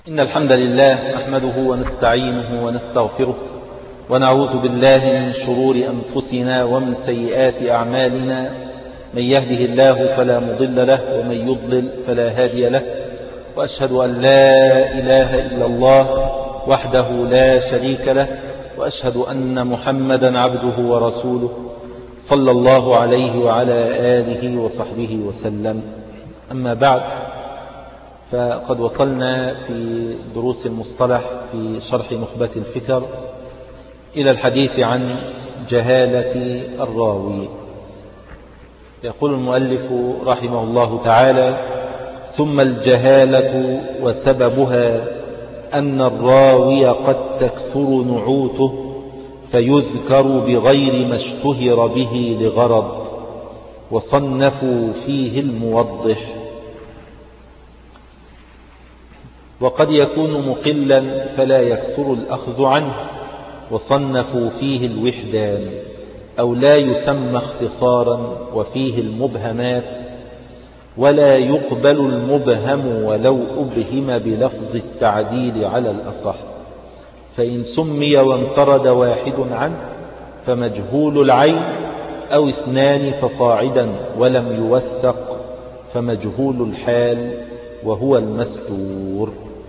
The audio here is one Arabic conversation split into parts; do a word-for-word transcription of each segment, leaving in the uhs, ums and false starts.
إن الحمد لله نحمده ونستعينه ونستغفره ونعوذ بالله من شرور أنفسنا ومن سيئات أعمالنا. من يهده الله فلا مضل له ومن يضلل فلا هادي له، وأشهد أن لا إله إلا الله وحده لا شريك له، وأشهد أن محمدا عبده ورسوله صلى الله عليه وعلى آله وصحبه وسلم. أما بعد، فقد وصلنا في دروس المصطلح في شرح نخبة الفكر إلى الحديث عن جهالة الراوي. يقول المؤلف رحمه الله تعالى: ثم الجهالة وسببها أن الراوي قد تكثر نعوته فيذكر بغير ما اشتهر به لغرض، وصنفوا فيه الموضح. وقد يكون مقلا فلا يكثر الأخذ عنه، وصنفوا فيه الوحدان، أو لا يسمى اختصارا وفيه المبهمات، ولا يقبل المبهم ولو أبهم بلفظ التعديل على الأصح، فإن سمي وانفرد واحد عنه فمجهول العين، أو اثنان فصاعدا ولم يوثق فمجهول الحال وهو المستور.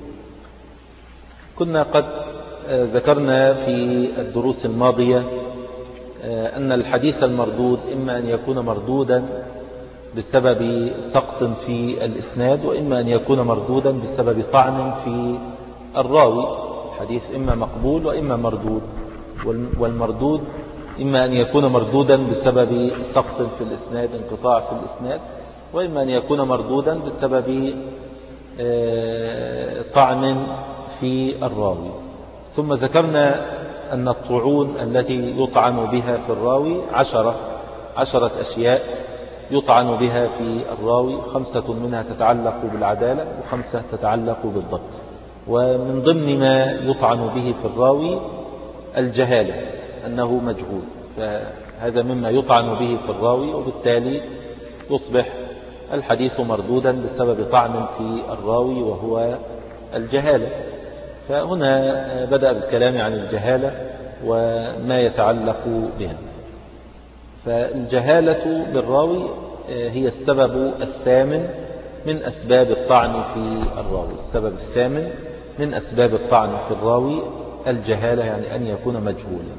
كنا قد ذكرنا في الدروس الماضية أن الحديث المردود إما أن يكون مردودا بسبب سقط في الإسناد، وإما أن يكون مردودا بسبب طعن في الراوي. الحديث إما مقبول وإما مردود، والمردود إما أن يكون مردودا بسبب سقط في الإسناد، انقطاع في الإسناد، وإما أن يكون مردودا بسبب طعن في الراوي. ثم ذكرنا أن الطعون التي يطعن بها في الراوي عشرة عشرة أشياء يطعن بها في الراوي، خمسة منها تتعلق بالعدالة وخمسة تتعلق بالضبط. ومن ضمن ما يطعن به في الراوي الجهالة، أنه مجهول، فهذا مما يطعن به في الراوي، وبالتالي يصبح الحديث مردودا بسبب طعن في الراوي وهو الجهالة. فهنا بدأ بالكلام عن الجهالة وما يتعلق بها. فالجهالة بالراوي هي السبب الثامن من أسباب الطعن في الراوي. السبب الثامن من أسباب الطعن في الراوي الجهالة، يعني أن يكون مجهولا.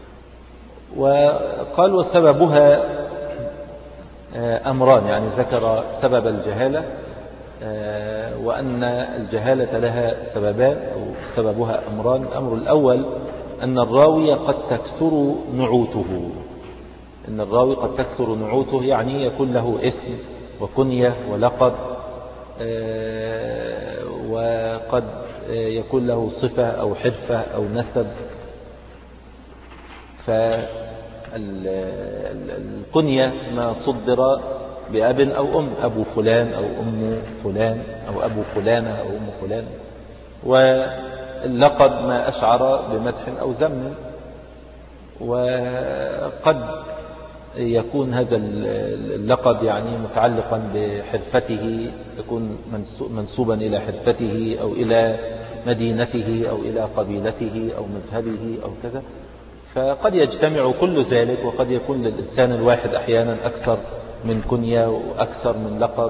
وقال وسببها أمران، يعني ذكر سبب الجهالة وأن الجهالة لها سببان أو سببها أمران. الأمر الأول أن الراوي قد تكثر نعوته. إن الراوي قد تكثر نعوته، يعني يكون له اسم وكنية ولقب، وقد يكون له صفة أو حرفة أو نسب. فالكنية ما صدر بأب أو أم، أبو فلان أو أم فلان أو أبو فلانة أو أم فلان. واللقب ما أشعر بمدح أو ذم. وقد يكون هذا اللقب يعني متعلقا بحرفته، يكون منسوبا إلى حرفته أو إلى مدينته أو إلى قبيلته أو مذهبه أو كذا. فقد يجتمع كل ذلك، وقد يكون للإنسان الواحد أحيانا أكثر من كنية وأكثر من لقب.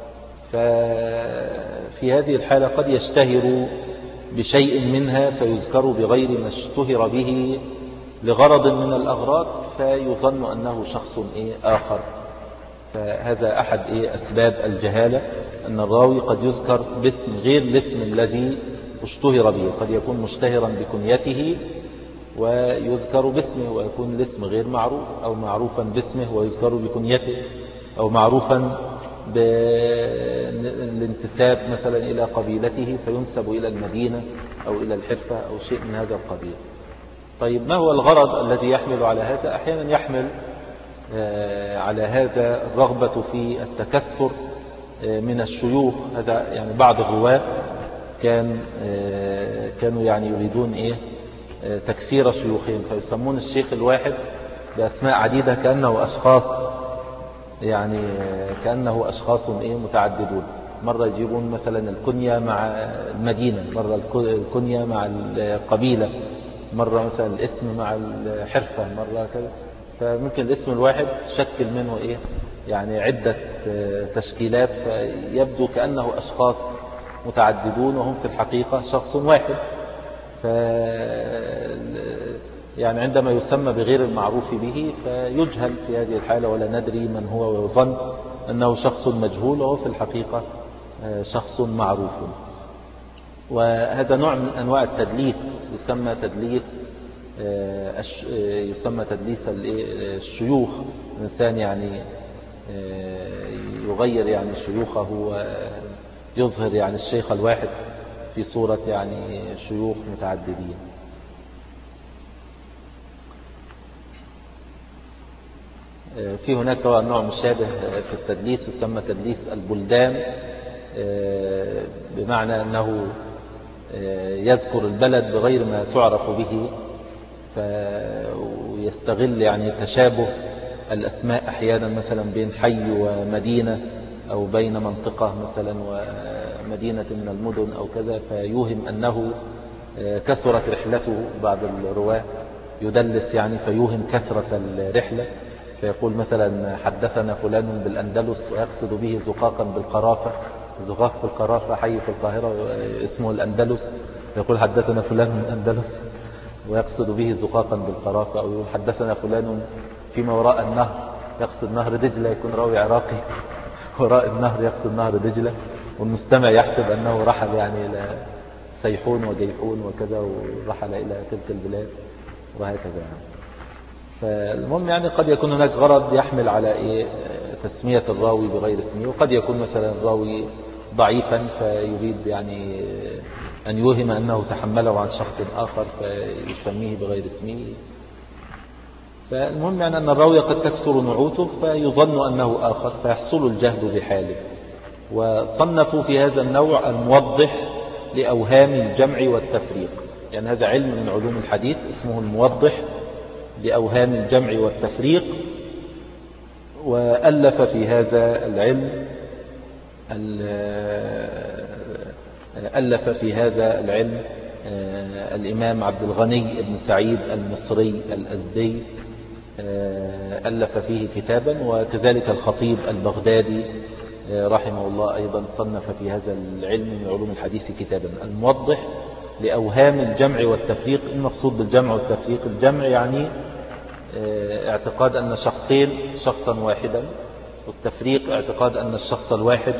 ففي هذه الحالة قد يشتهر بشيء منها فيذكر بغير ما اشتهر به لغرض من الأغراض، فيظن أنه شخص إيه آخر. فهذا أحد إيه أسباب الجهالة، أن الراوي قد يذكر باسم غير الاسم الذي اشتهر به. قد يكون مشتهرا بكنيته ويذكر باسمه، ويكون الاسم غير معروف، أو معروفا باسمه ويذكر بكنيته، أو معروفا بالانتساب مثلا إلى قبيلته فينسب إلى المدينة أو إلى الحرفة أو شيء من هذا القبيل. طيب، ما هو الغرض الذي يحمل على هذا؟ أحيانا يحمل على هذا الرغبة في التكثر من الشيوخ. هذا يعني بعض الرواة كان كانوا يعني يريدون إيه تكثير شيوخهم، فيسمون الشيخ الواحد بأسماء عديدة كأنه أشخاص، يعني كأنه أشخاص إيه متعددون. مرة يجيبون مثلا الكنية مع المدينة، مرة الكنية مع القبيلة، مرة مثلا الاسم مع الحرفة، مرة كذا. فممكن الاسم الواحد تشكل منه إيه يعني عدة تشكيلات، فيبدو كأنه أشخاص متعددون وهم في الحقيقة شخص واحد. ف يعني عندما يسمى بغير المعروف به فيجهل في هذه الحالة ولا ندري من هو، ويظن أنه شخص مجهول وهو في الحقيقة شخص معروف. وهذا نوع من أنواع التدليس يسمى تدليس يسمى تدليس الشيوخ. الإنسان يعني يغير يعني شيوخه ويظهر يعني الشيخ الواحد في صورة يعني شيوخ متعددين. في هناك طبعا نوع مشابه في التدليس يسمى تدليس البلدان، بمعنى أنه يذكر البلد بغير ما تعرف به، فيستغل يعني تشابه الأسماء أحيانا مثلا بين حي ومدينة، أو بين منطقة مثلا ومدينة من المدن أو كذا، فيوهم أنه كثرت رحلته. بعض الرواة يدلس يعني فيوهم كثرة الرحلة، فيقول مثلا حدثنا فلان بالأندلس ويقصد به زقاقا بالقرافة. زقاق في القرافة حي في القاهرة اسمه الأندلس، فيقول حدثنا فلان من الأندلس ويقصد به زقاقا بالقرافة. أو يقول حدثنا فلان فيما وراء النهر، يقصد نهر دجلة، يكون راوي عراقي وراء النهر يقصد نهر دجلة، والمستمع يحسب أنه رحل يعني إلى سيحون وجيحون وكذا، ورحل إلى تلك البلاد وهكذا يعني. فالمهم يعني قد يكون هناك غرض يحمل على إيه تسمية الراوي بغير اسمه، وقد يكون مثلا الراوي ضعيفا فيريد يعني أن يوهم أنه تحمله عن شخص آخر فيسميه بغير اسمه. فالمهم يعني أن الراوي قد تكثر نعوته فيظن أنه آخر فيحصل الجهل بحاله. وصنفوا في هذا النوع الموضح لأوهام الجمع والتفريق، يعني هذا علم من علوم الحديث اسمه الموضح لأوهام الجمع والتفريق. وألف في هذا العلم ألف في هذا العلم الإمام عبد الغني بن سعيد المصري الأزدي، ألف فيه كتابا، وكذلك الخطيب البغدادي رحمه الله أيضا صنف في هذا العلم من علوم الحديث كتابا الموضح لأوهام الجمع والتفريق. المقصود بالجمع والتفريق الجمع يعني اعتقاد أن شخصين شخصا واحدا، والتفريق اعتقاد أن الشخص الواحد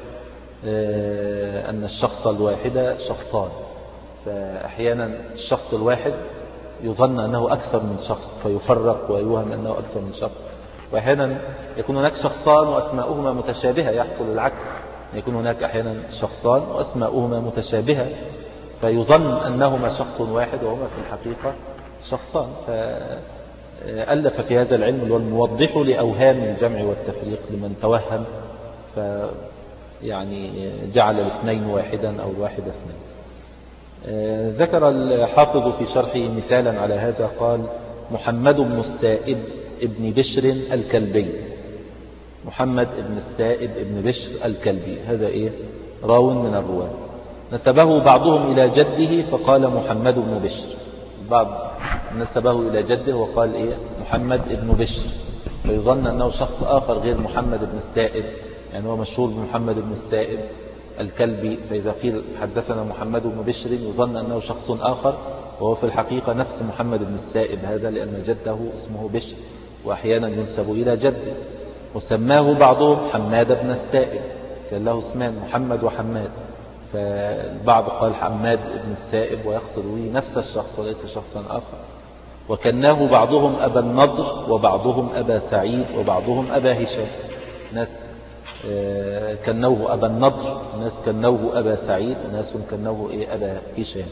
أن الشخص الواحد شخصان. فأحيانا الشخص الواحد يظن أنه أكثر من شخص فيفرق ويوهم أنه أكثر من شخص، وأحيانا يكون هناك شخصان وأسماؤهما متشابهة يحصل العكس، يكون هناك أحيانا شخصان وأسماؤهما متشابهة فيظن أنهما شخص واحد وهما في الحقيقة شخصان. فألف في هذا العلم اللي هو الموضح لأوهام الجمع والتفريق لمن توهم ف يعني جعل الاثنين واحدا أو الواحد اثنين. ذكر الحافظ في شرحه مثالا على هذا، قال محمد بن السائب ابن بشر الكلبي. محمد بن السائب ابن بشر الكلبي هذا إيه راو من الرواة، نسبه بعضهم إلى جده فقال محمد بن بشر، بعض نسبه إلى جده وقال إيه محمد بن بشر، فيظن أنه شخص آخر غير محمد بن السائب، يعني هو مشهور بمحمد بن السائب الكلبي، فإذا قيل حدثنا محمد بن بشر يظن أنه شخص آخر وهو في الحقيقة نفس محمد بن السائب هذا، لأن جده اسمه بشر وأحيانا ينسب إلى جده. وسماه بعضهم حماد بن السائب، كان له اسمان محمد وحماد، فالبعض قال حماد بن السائب ويقصد به نفس الشخص وليس شخصا آخر. وكناه بعضهم أبا النضر وبعضهم أبا سعيد وبعضهم أبا هشام، ناس كنوه أبا النضر، ناس كنوه أبا سعيد، وناس كنوه إيه أبا هشام،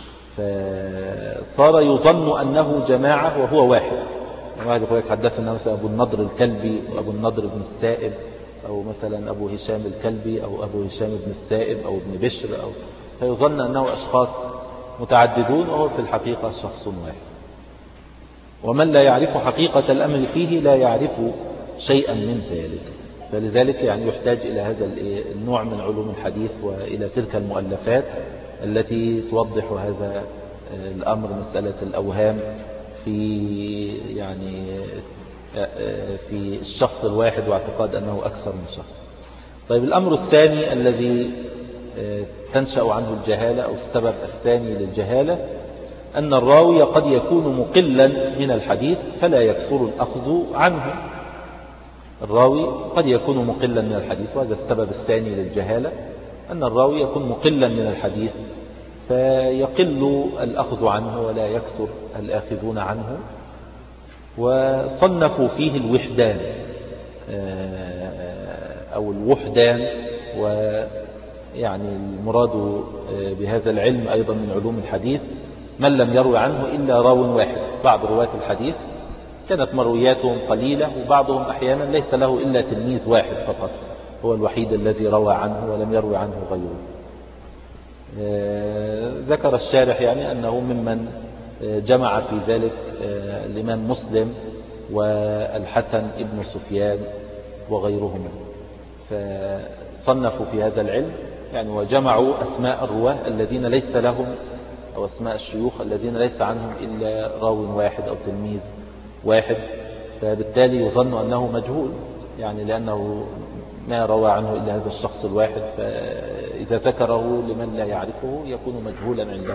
فصار يظن أنه جماعة وهو واحد. واحد يقول لك حدثنا مثلا أبو النضر الكلبي وأبو النضر بن السائب، أو مثلا أبو هشام الكلبي أو أبو هشام بن السائب أو ابن بشر، أو فيظن أنه أشخاص متعددون وهو في الحقيقة شخص واحد. ومن لا يعرف حقيقة الأمر فيه لا يعرف شيئا من ذلك. فلذلك يعني يحتاج إلى هذا النوع من علوم الحديث وإلى تلك المؤلفات التي توضح هذا الأمر، مسألة الأوهام في يعني في الشخص الواحد واعتقاد أنه أكثر من شخص. طيب الأمر الثاني الذي تنشأ عنه الجهالة أو السبب الثاني للجهالة أن الراوي قد يكون مقلا من الحديث فلا يكثر الأخذ عنه. الراوي قد يكون مقلا من الحديث، وهذا السبب الثاني للجهالة، أن الراوي يكون مقلا من الحديث فيقل الأخذ عنه ولا يكثر الآخذون عنه. وصنفوا فيه الوحدان أو الوحدان، ويعني المراد بهذا العلم أيضا من علوم الحديث من لم يروي عنه إلا راو واحد. بعض رواة الحديث كانت مروياتهم قليلة، وبعضهم أحيانا ليس له إلا تلميذ واحد فقط هو الوحيد الذي روى عنه ولم يروي عنه غيره. ذكر الشارح يعني أنه ممن جمع في ذلك الإمام مسلم والحسن ابن سفيان وغيرهما، فصنفوا في هذا العلم يعني وجمعوا أسماء الرواه الذين ليس لهم أو أسماء الشيوخ الذين ليس عنهم إلا راو واحد أو تلميذ واحد، فبالتالي يظن أنه مجهول يعني لأنه ما روى عنه إلا هذا الشخص الواحد، فإذا ذكره لمن لا يعرفه يكون مجهولا عنده.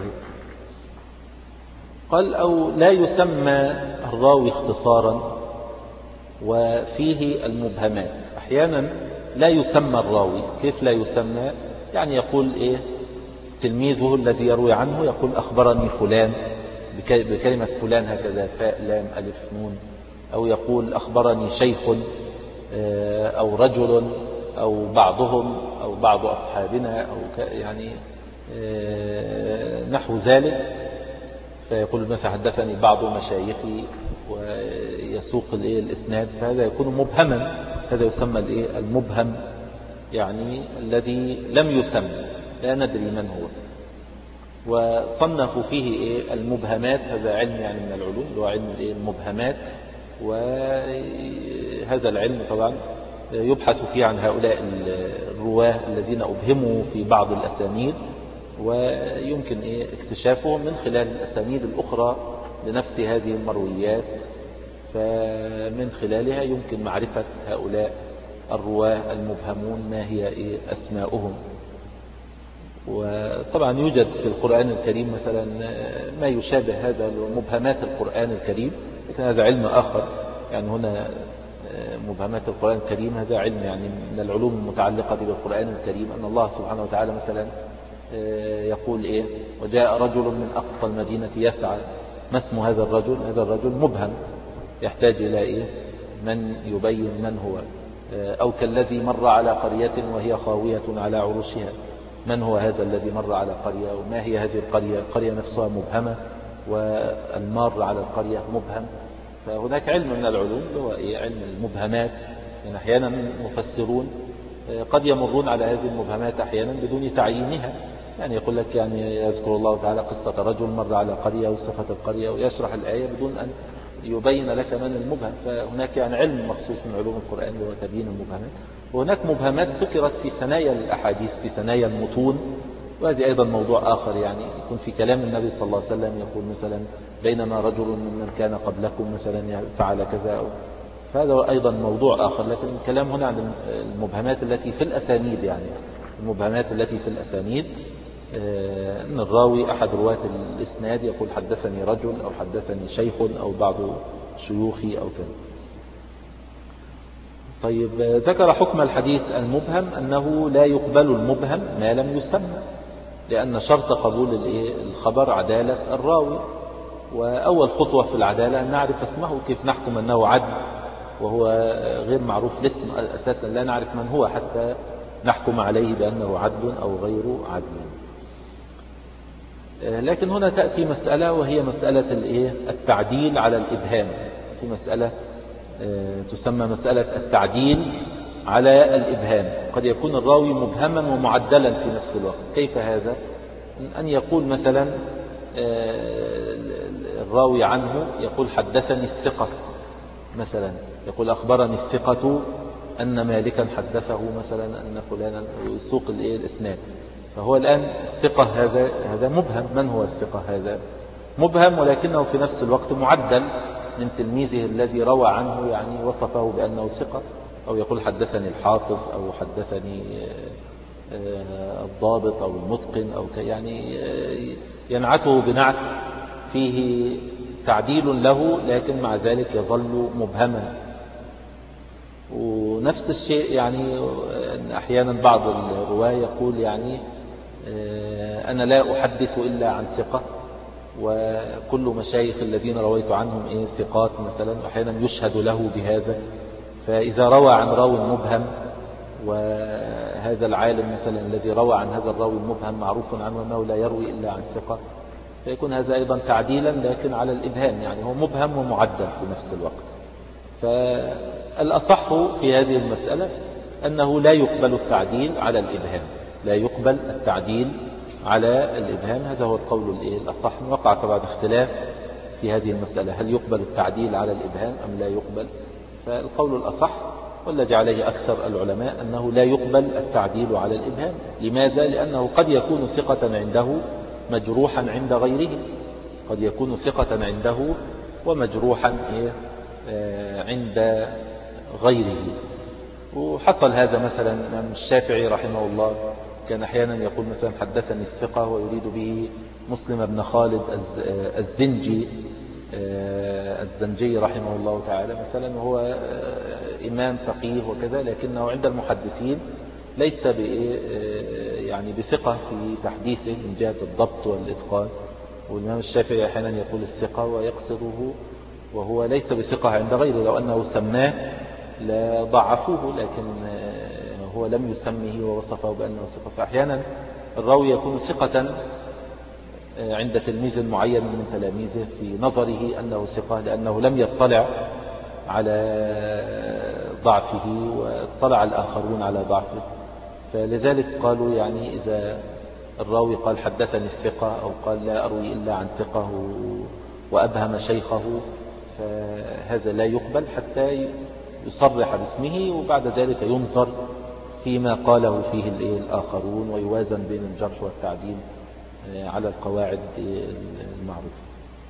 قال أو لا يسمى الراوي اختصارا وفيه المبهمات. أحيانا لا يسمى الراوي. كيف لا يسمى؟ يعني يقول إيه تلميذه الذي يروي عنه يقول أخبرني فلان بكلمة فلان هكذا فاء لام ألف نون، أو يقول أخبرني شيخ أو رجل أو بعضهم أو بعض أصحابنا أو يعني نحو ذلك، فيقول مثلا حدثني بعض مشايخي ويسوق الإسناد، فهذا يكون مبهما. هذا يسمى المبهم يعني الذي لم يسمى لا ندري من هو. وصنفوا فيه المبهمات، هذا علم يعني من العلوم اللي هو علم المبهمات، وهذا العلم طبعا يبحث فيه عن هؤلاء الرواه الذين أبهموا في بعض الأسانيد، ويمكن اكتشافهم من خلال الأسانيد الأخرى لنفس هذه المرويات، فمن خلالها يمكن معرفة هؤلاء الرواه المبهمون ما هي أسماؤهم. وطبعا يوجد في القرآن الكريم مثلا ما يشابه هذا مبهمات القرآن الكريم، لكن هذا علم آخر. يعني هنا مبهمات القرآن الكريم هذا علم يعني من العلوم المتعلقة بالقرآن الكريم، أن الله سبحانه وتعالى مثلا يقول إيه وجاء رجل من أقصى المدينة يسعى، ما اسم هذا الرجل؟ هذا الرجل مبهم يحتاج إلى إيه من يبين من هو. أو كالذي مر على قرية وهي خاوية على عروشها، من هو هذا الذي مر على قرية وما هي هذه القرية؟ القرية نفسها مبهمة والمار على القرية مبهم. فهناك علم من العلوم هو إيه علم المبهمات. يعني أحيانا مفسرون قد يمرون على هذه المبهمات أحيانا بدون تعيينها، يعني يقول لك يعني يذكر الله تعالى قصة رجل مر على قرية وصفة القرية ويشرح الآية بدون أن يبين لك من المبهم. فهناك يعني علم مخصوص من علوم القرآن اللي هو تبيين المبهمات. وهناك مبهمات ذكرت في ثنايا الأحاديث في ثنايا المتون، وهذه أيضا موضوع آخر. يعني يكون في كلام النبي صلى الله عليه وسلم يقول مثلا بينما رجل ممن كان قبلكم مثلا فعل كذا أو، فهذا أيضا موضوع آخر. لكن الكلام هنا عن المبهمات التي في الأسانيد، يعني المبهمات التي في الأسانيد أن الراوي أحد رواة الإسناد يقول حدثني رجل أو حدثني شيخ أو بعض شيوخي أو كذا. طيب ذكر حكم الحديث المبهم أنه لا يقبل المبهم ما لم يسمى، لأن شرط قبول الخبر عدالة الراوي، وأول خطوة في العدالة أن نعرف اسمه. كيف نحكم أنه عدل وهو غير معروف الاسم أساسا؟ لا نعرف من هو حتى نحكم عليه بأنه عدل أو غير عدل. لكن هنا تأتي مسألة وهي مسألة التعديل على الإبهام. في مسألة تسمى مسألة التعديل على الإبهام. قد يكون الراوي مبهما ومعدلا في نفس الوقت. كيف هذا؟ أن يقول مثلا الراوي عنه يقول حدثني الثقة مثلا، يقول أخبرني الثقة أن مالكا حدثه مثلا أن فلانا يسوق الإسناد. فهو الآن الثقة هذا هذا مبهم. من هو الثقة هذا؟ مبهم، ولكنه في نفس الوقت معدل من تلميذه الذي روى عنه، يعني وصفه بأنه ثقة، أو يقول حدثني الحافظ، أو حدثني الضابط أو المتقن، أو يعني ينعته بنعت فيه تعديل له، لكن مع ذلك يظل مبهما. ونفس الشيء يعني أحيانا بعض الرواة يقول يعني أنا لا أحدث إلا عن ثقة، وكل مشايخ الذين رويت عنهم إيه ثقات مثلا، أحيانا يشهد له بهذا. فإذا روى عن راو مبهم، وهذا العالم مثلا الذي روى عن هذا الراوي المبهم معروف عنه أنه لا يروي إلا عن ثقة، فيكون هذا أيضا تعديلا لكن على الإبهام، يعني هو مبهم ومعدل في نفس الوقت. فالأصح في هذه المسألة أنه لا يقبل التعديل على الإبهام، لا يقبل التعديل على الإبهام. هذا هو القول الأصح. وقع طبعا اختلاف في هذه المسألة، هل يقبل التعديل على الإبهام أم لا يقبل؟ فالقول الأصح والذي عليه أكثر العلماء أنه لا يقبل التعديل على الإبهام. لماذا؟ لأنه قد يكون ثقة عنده مجروحا عند غيره، قد يكون ثقة عنده ومجروحا عند غيره. وحصل هذا مثلا الإمام الشافعي رحمه الله كان أحيانا يقول مثلا حدثني الثقة، ويريد به مسلم بن خالد الزنجي الزنجي رحمه الله تعالى مثلا، وهو إمام فقيه وكذا، لكنه عند المحدثين ليس يعني بثقة في تحديثه من جهة الضبط والإتقان. والإمام الشافعي أحيانا يقول الثقة ويقصده، وهو ليس بثقة عند غيره، لو أنه سماه لضعفوه، لكن هو لم يسمه ووصفه بأنه ثقة. فأحيانا الراوي يكون ثقة عند تلميذ معين من تلاميذه في نظره أنه ثقة، لأنه لم يطلع على ضعفه واطلع الآخرون على ضعفه. فلذلك قالوا يعني إذا الراوي قال حدثني الثقة، أو قال لا أروي إلا عن ثقة وأبهم شيخه، فهذا لا يقبل حتى يصرح باسمه، وبعد ذلك ينظر فيما قاله فيه الآخرون، ويوازن بين الجرح والتعديل على القواعد المعروفة.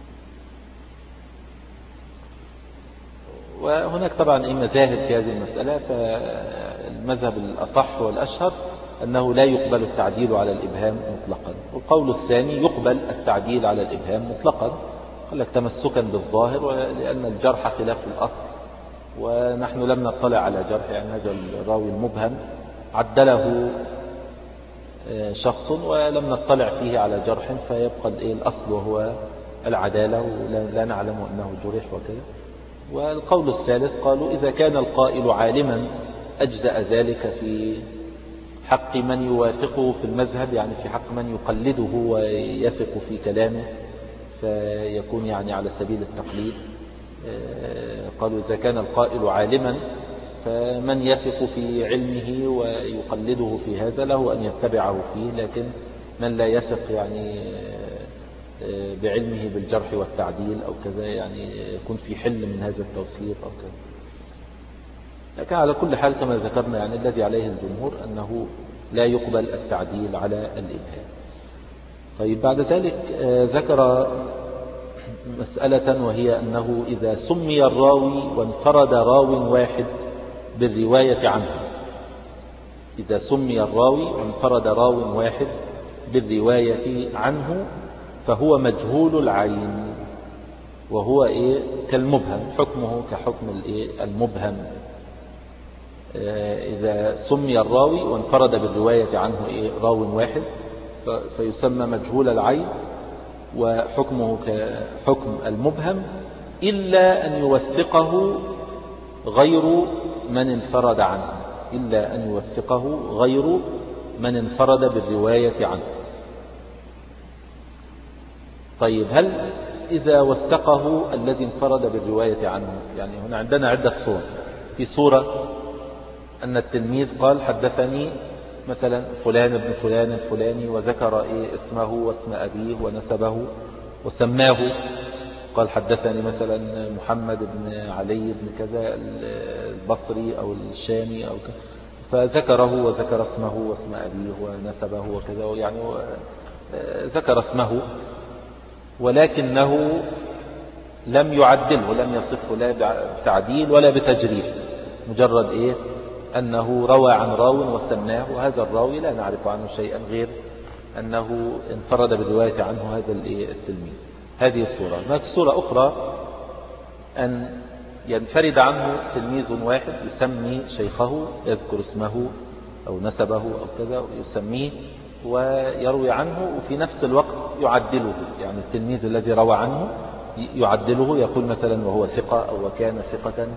وهناك طبعا مذاهب في هذه المسألة، فالمذهب الأصح والأشهر أنه لا يقبل التعديل على الإبهام مطلقا. والقول الثاني يقبل التعديل على الإبهام مطلقا، قال لك تمسكا بالظاهر، ولأن الجرح خلاف الأصل، ونحن لم نطلع على جرح، يعني هذا الراوي المبهم عدله شخص ولم نطلع فيه على جرح، فيبقى الأصل وهو العدالة، ولا نعلم أنه جرح وكذا. والقول الثالث قالوا إذا كان القائل عالما أجزأ ذلك في حق من يوافقه في المذهب، يعني في حق من يقلده ويثق في كلامه، فيكون يعني على سبيل التقليد. قالوا إذا كان القائل عالما فمن يثق في علمه ويقلده في هذا له أن يتبعه فيه، لكن من لا يثق يعني بعلمه بالجرح والتعديل أو كذا، يعني يكون في حل من هذا التوثيق أو كذا. لكن على كل حال كما ذكرنا يعني الذي عليه الجمهور أنه لا يقبل التعديل على الإبهام. طيب بعد ذلك ذكر مسألة، وهي أنه إذا سمي الراوي وانفرد راو واحد بالرواية عنه، إذا سمي الراوي وانفرد راو واحد بالرواية عنه فهو مجهول العين، وهو إيه كالمبهم، حكمه كحكم الإيه المبهم. إذا سمي الراوي وانفرد بالرواية عنه إيه راو واحد فيسمى مجهول العين، وحكمه كحكم المبهم، إلا أن يوثقه غير من انفرد عنه، إلا أن يوثقه غير من انفرد بالرواية عنه. طيب هل إذا وثقه الذي انفرد بالرواية عنه، يعني هنا عندنا عدة صور. في صورة أن التلميذ قال حدثني مثلا فلان ابن فلان الفلاني، وذكر إيه اسمه واسم أبيه ونسبه وسماه، قال حدثني مثلا محمد بن علي بن كذا البصري أو الشامي أو كذا، فذكره وذكر اسمه واسم أبيه ونسبه وكذا، يعني ذكر اسمه، ولكنه لم يعدله، لم يصفه لا بتعديل ولا بتجريح، مجرد إيه أنه روى عن راو وسماه، وهذا الراوي لا نعرف عنه شيئا غير أنه انفرد بالرواية عنه هذا التلميذ. هذه الصورة. هناك صورة أخرى أن ينفرد عنه تلميذ واحد يسمي شيخه، يذكر اسمه أو نسبه أو كذا ويسميه ويروي عنه، وفي نفس الوقت يعدله، يعني التلميذ الذي روى عنه يعدله، يقول مثلا وهو ثقة أو وكان ثقة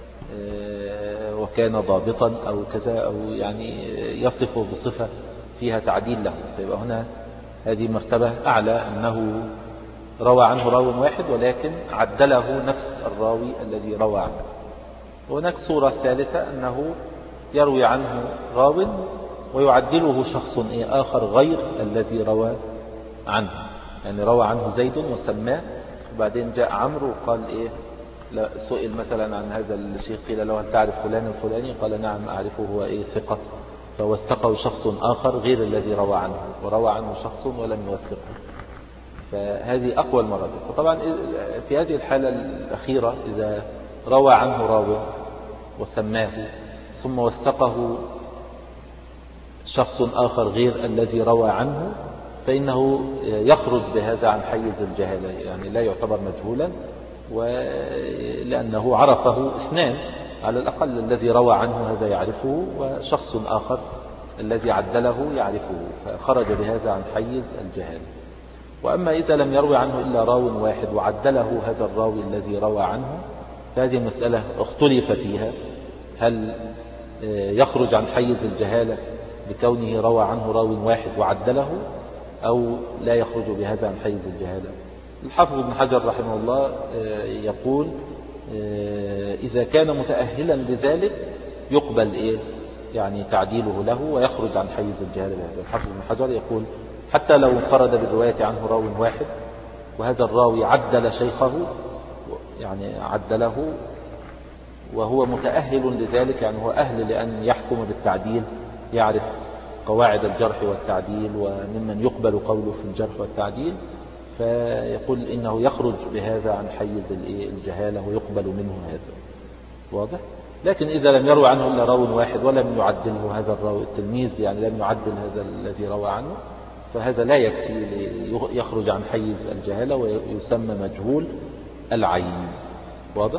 وكان ضابطا أو كذا، أو يعني يصفه بصفة فيها تعديل له. فيبقى هنا هذه مرتبة أعلى، أنه روى عنه راو واحد ولكن عدله نفس الراوي الذي روى عنه. وهناك صورة ثالثة أنه يروي عنه راو ويعدله شخص آخر غير الذي روى عنه، يعني روى عنه زيد وسماه، وبعدين جاء عمرو وقال إيه، لا سئل مثلا عن هذا الشيخ قيل له هل تعرف فلان الفلاني؟ قال نعم أعرفه، هو إيه ثقة، فوثقه شخص آخر غير الذي روى عنه، وروى عنه شخص ولم يوثقه. فهذه أقوى المراتب. وطبعا في هذه الحالة الأخيرة إذا روى عنه راوي وسماه ثم وثقه شخص آخر غير الذي روى عنه، فإنه يخرج بهذا عن حيز الجهالة، يعني لا يعتبر مجهولا، ولأنه عرفه اثنان على الأقل، الذي روى عنه هذا يعرفه وشخص آخر الذي عدله يعرفه، فخرج بهذا عن حيز الجهالة. وأما إذا لم يروي عنه إلا راو واحد وعدله هذا الراوي الذي روى عنه، فهذه المسألة اختلف فيها، هل يخرج عن حيز الجهالة بكونه روى عنه راو واحد وعدله، أو لا يخرج بهذا عن حيز الجهالة. الحافظ ابن حجر رحمه الله يقول إذا كان متأهلا لذلك يقبل إيه يعني تعديله له ويخرج عن حيز الجهالة بهذا. الحافظ ابن حجر يقول حتى لو انفرد بالرواية عنه راو واحد وهذا الراوي عدل شيخه، يعني عدله وهو متأهل لذلك، يعني هو أهل لأن يحكم بالتعديل، يعرف قواعد الجرح والتعديل وممن يقبل قوله في الجرح والتعديل، فيقول إنه يخرج بهذا عن حيز الجهالة ويقبل منه هذا. واضح؟ لكن إذا لم يروي عنه إلا راو واحد ولم يعدله هذا الراوي التلميذ، يعني لم يعدل هذا الذي روى عنه، فهذا لا يكفي يخرج عن حيز الجهالة ويسمى مجهول العين. واضح؟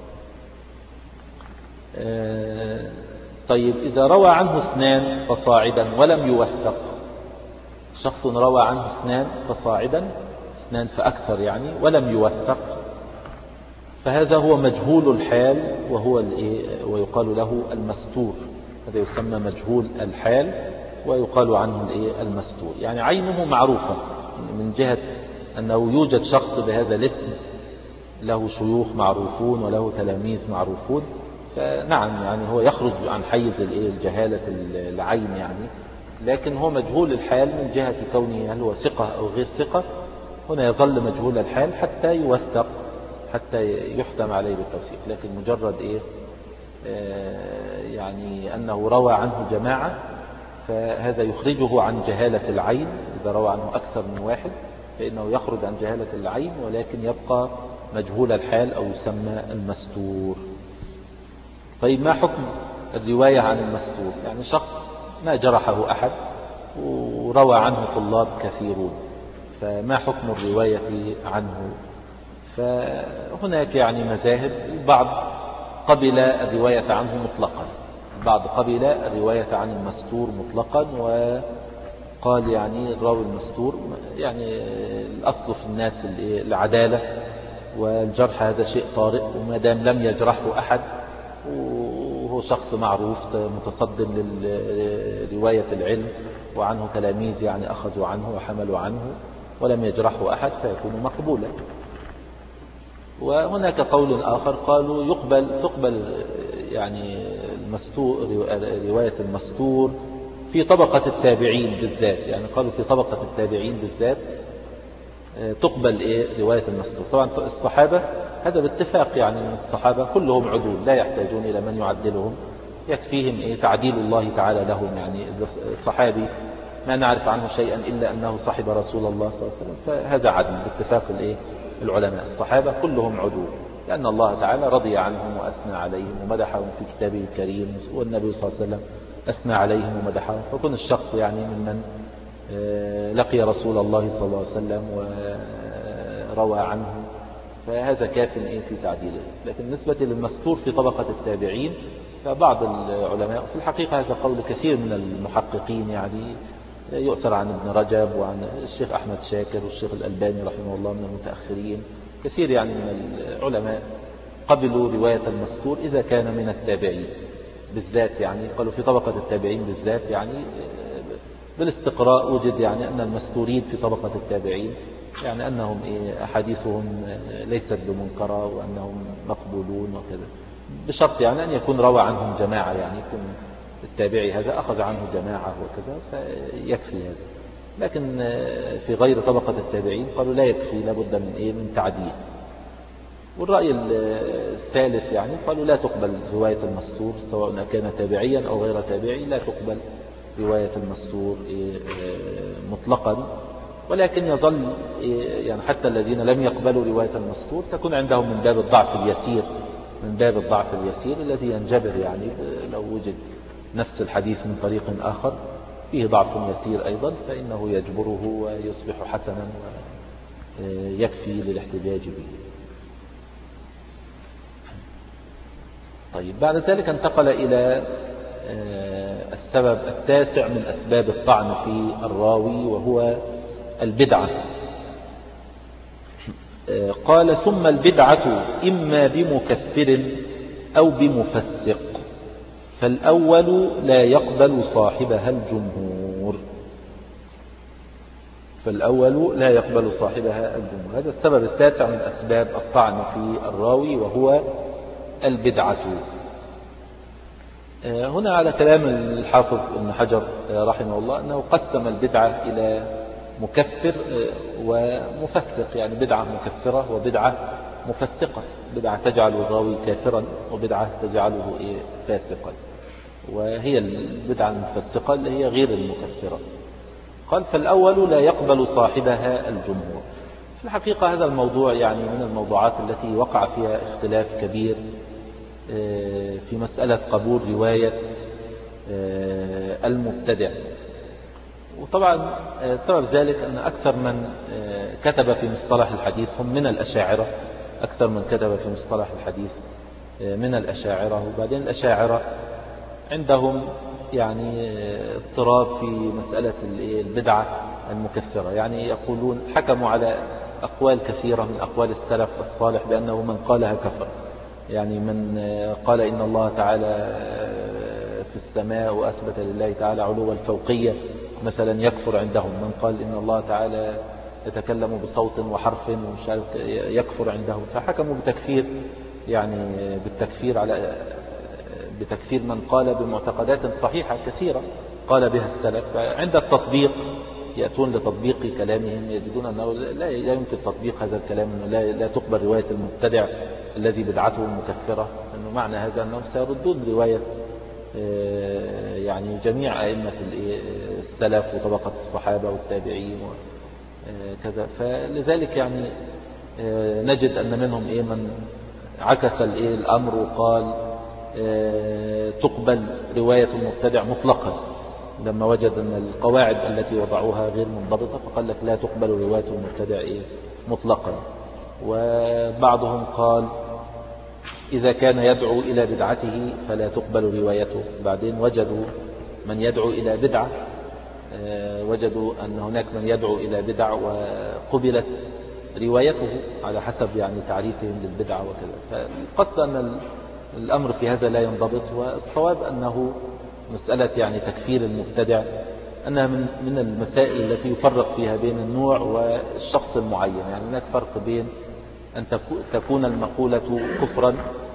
آه طيب إذا روى عنه اثنان فصاعدا ولم يوثق، شخص روى عنه اثنان فصاعدا، اثنان فأكثر يعني، ولم يوثق، فهذا هو مجهول الحال، وهو ويقال له المستور. هذا يسمى مجهول الحال ويقال عنه المستور، يعني عينه معروفة من جهة أنه يوجد شخص بهذا الاسم له شيوخ معروفون وله تلاميذ معروفون، فنعم يعني هو يخرج عن حيز الجهالة العين يعني، لكن هو مجهول الحال من جهة كونه هل هو ثقة أو غير ثقة. هنا يظل مجهول الحال حتى يوثق، حتى يحتم عليه بالتوثيق. لكن مجرد إيه آه يعني أنه روى عنه جماعة، فهذا يخرجه عن جهالة العين. إذا روى عنه أكثر من واحد فإنه يخرج عن جهالة العين، ولكن يبقى مجهول الحال أو يسمى المستور. طيب ما حكم الرواية عن المستور؟ يعني شخص ما جرحه أحد وروى عنه طلاب كثيرون، فما حكم الرواية عنه؟ فهناك يعني مذاهب، البعض قبل الرواية عنه مطلقا، البعض قبل الرواية عن المستور مطلقا، وقال يعني الراوي المستور يعني الأصل في الناس العدالة، والجرح هذا شيء طارئ، وما دام لم يجرحه أحد وهو شخص معروف متصدم لرواية العلم وعنه تلاميذ يعني أخذوا عنه وحملوا عنه ولم يجرحه أحد، فيكون مقبولا. وهناك قول آخر قالوا يقبل تقبل يعني المستور رواية المستور في طبقة التابعين بالذات، يعني قالوا في طبقة التابعين بالذات تقبل إيه رواية المستور. طبعا الصحابة هذا باتفاق يعني من الصحابة كلهم عدول لا يحتاجون إلى من يعدلهم، يكفيهم إيه تعديل الله تعالى لهم. يعني الصحابي ما نعرف عنه شيئا إلا أنه صحب رسول الله صلى الله عليه وسلم، فهذا عدل باتفاق الإيه العلماء. الصحابة كلهم عدول لأن الله تعالى رضي عنهم وأثنى عليهم ومدحهم في كتابه الكريم، والنبي صلى الله عليه وسلم أثنى عليهم ومدحهم. فكون الشخص يعني ممن لقي رسول الله صلى الله عليه وسلم وروى عنه فهذا كاف إيه في تعديله. لكن بالنسبة للمستور في طبقة التابعين فبعض العلماء في الحقيقة هذا قول كثير من المحققين، يعني يؤثر عن ابن رجب وعن الشيخ أحمد شاكر والشيخ الألباني رحمه الله من المتأخرين، كثير يعني من العلماء قبلوا رواية المستور إذا كان من التابعين بالذات. يعني قالوا في طبقة التابعين بالذات يعني بالاستقراء وجد يعني أن المستورين في طبقة التابعين يعني أنهم إيه أحاديثهم ليست بمنكرة وأنهم مقبولون وكذا، بشرط يعني أن يكون روى عنهم جماعة، يعني يكون التابعي هذا أخذ عنه جماعة وكذا فيكفي هذا. لكن في غير طبقة التابعين قالوا لا يكفي، لابد من إيه من تعديل. والرأي الثالث يعني قالوا لا تقبل رواية المستور سواء كان تابعيا أو غير تابعي، لا تقبل رواية المستور مطلقا. ولكن يظل يعني حتى الذين لم يقبلوا رواية المستور تكون عندهم من باب الضعف اليسير، من باب الضعف اليسير الذي ينجبر يعني لو وجد نفس الحديث من طريق آخر فيه ضعف يسير أيضا فإنه يجبره ويصبح حسنا ويكفي للاحتجاج به. طيب بعد ذلك انتقل إلى السبب التاسع من أسباب الطعن في الراوي وهو البدعة. قال ثم البدعة إما بمكفر أو بمفسق، فالأول لا يقبل صاحبها الجمهور. فالأول لا يقبل صاحبها الجمهور. هذا السبب التاسع من أسباب الطعن في الراوي وهو البدعة. هنا على كلام الحافظ ابن حجر رحمه الله أنه قسم البدعة إلى مكفر ومفسق، يعني بدعة مكفرة وبدعة مفسقة، بدعة تجعل الراوي كافرا وبدعة تجعله فاسقا، وهي البدعة المفسقة اللي هي غير المكفرة. قال فالأول لا يقبل صاحبها الجمهور. في الحقيقة هذا الموضوع يعني من الموضوعات التي وقع فيها اختلاف كبير في مسألة قبول رواية المبتدع. وطبعا سبب ذلك أن أكثر من كتب في مصطلح الحديث هم من الأشاعرة، أكثر من كتب في مصطلح الحديث من الأشاعرة. وبعدين الأشاعرة عندهم يعني اضطراب في مسألة البدعة المكفرة، يعني يقولون حكموا على أقوال كثيرة من أقوال السلف الصالح بأنه من قالها كفر. يعني من قال إن الله تعالى في السماء وأثبت لله تعالى علو الفوقية مثلا يكفر عندهم، من قال إن الله تعالى يتكلم بصوت وحرف يكفر عندهم. فحكموا بتكفير يعني بالتكفير على بتكفير من قال بمعتقدات صحيحة كثيرة قال بها السلف. فعند التطبيق يأتون لتطبيق كلامهم يجدون أنه لا يمكن تطبيق هذا الكلام، أنه لا, لا تقبل رواية المبتدع الذي بدعته مكفرة، أنه معنى هذا أنهم سيردون رواية يعني جميع أئمة السلف وطبقة الصحابة والتابعين وكذا. فلذلك يعني نجد أن منهم إيه من عكس الأمر وقال تقبل رواية المبتدع مطلقا لما وجد أن القواعد التي وضعوها غير منضبطة، فقال لك لا تقبل رواية المبتدع مطلقا. وبعضهم قال إذا كان يدعو إلى بدعته فلا تقبل روايته. بعدين وجدوا من يدعو إلى بدعة، وجدوا أن هناك من يدعو إلى بدع وقبلت روايته على حسب يعني تعريفهم للبدعة وكذا. فالقصد أن الأمر في هذا لا ينضبط، والصواب أنه مسألة يعني تكفير المبتدع أنها من من المسائل التي يفرق فيها بين النوع والشخص المعين. يعني هناك فرق بين أن تكون المقولة كفرا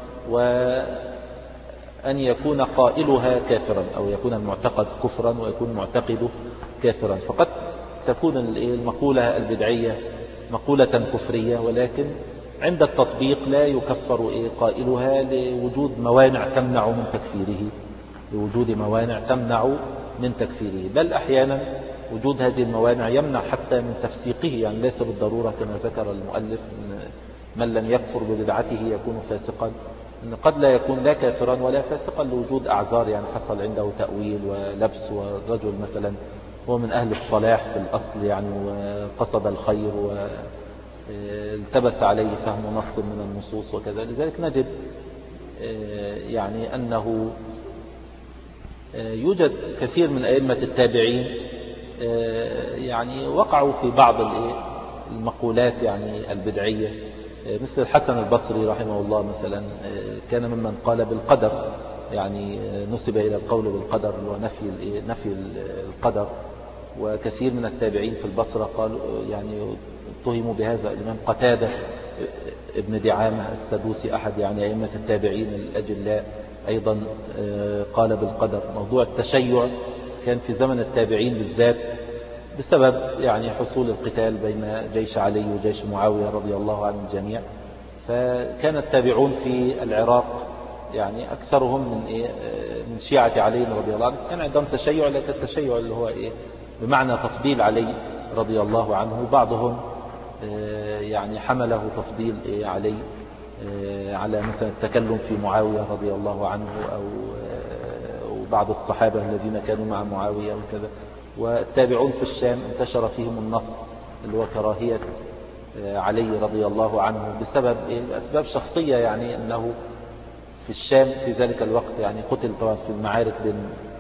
وأن يكون قائلها كافرا، أو يكون المعتقد كفرا ويكون معتقده كافرا. فقد تكون المقولة البدعية مقولة كفرية، ولكن عند التطبيق لا يكفر قائلها لوجود موانع تمنع من تكفيره لوجود موانع تمنع من تكفيره بل أحيانا وجود هذه الموانع يمنع حتى من تفسيقه. يعني ليس بالضرورة كما ذكر المؤلف من لم يكفر ببدعته يكون فاسقا، إن قد لا يكون لا كافرا ولا فاسقا لوجود أعذار، يعني حصل عنده تأويل ولبس، والرجل مثلا هو من أهل الصلاح في الأصل يعني وقصد الخير والتبس عليه فهم نص من النصوص وكذا. لذلك نجد يعني أنه يوجد كثير من أئمة التابعين يعني وقعوا في بعض المقولات يعني البدعية، مثل الحسن البصري رحمه الله مثلا كان ممن قال بالقدر، يعني نسب إلى القول بالقدر ونفي نفي القدر. وكثير من التابعين في البصرة قالوا يعني اتهموا بهذا. الإمام قتادة ابن دعامة السدوسي أحد يعني أئمة التابعين الأجلاء أيضا قال بالقدر. موضوع التشيع كان في زمن التابعين بالذات بسبب يعني حصول القتال بين جيش علي وجيش معاوية رضي الله عن الجميع، فكان التابعون في العراق يعني أكثرهم من إيه من شيعة علي رضي الله عنه، كان عندهم تشيع، لكن التشيع اللي هو إيه بمعنى تفضيل علي رضي الله عنه. بعضهم يعني حمله تفضيل إيه علي على مثلا التكلم في معاوية رضي الله عنه أو بعض الصحابة الذين كانوا مع معاوية وكذا. والتابعون في الشام انتشر فيهم النصب اللي هو كراهية علي رضي الله عنه بسبب أسباب شخصية، يعني أنه في الشام في ذلك الوقت يعني قتل طبعا في المعارك بين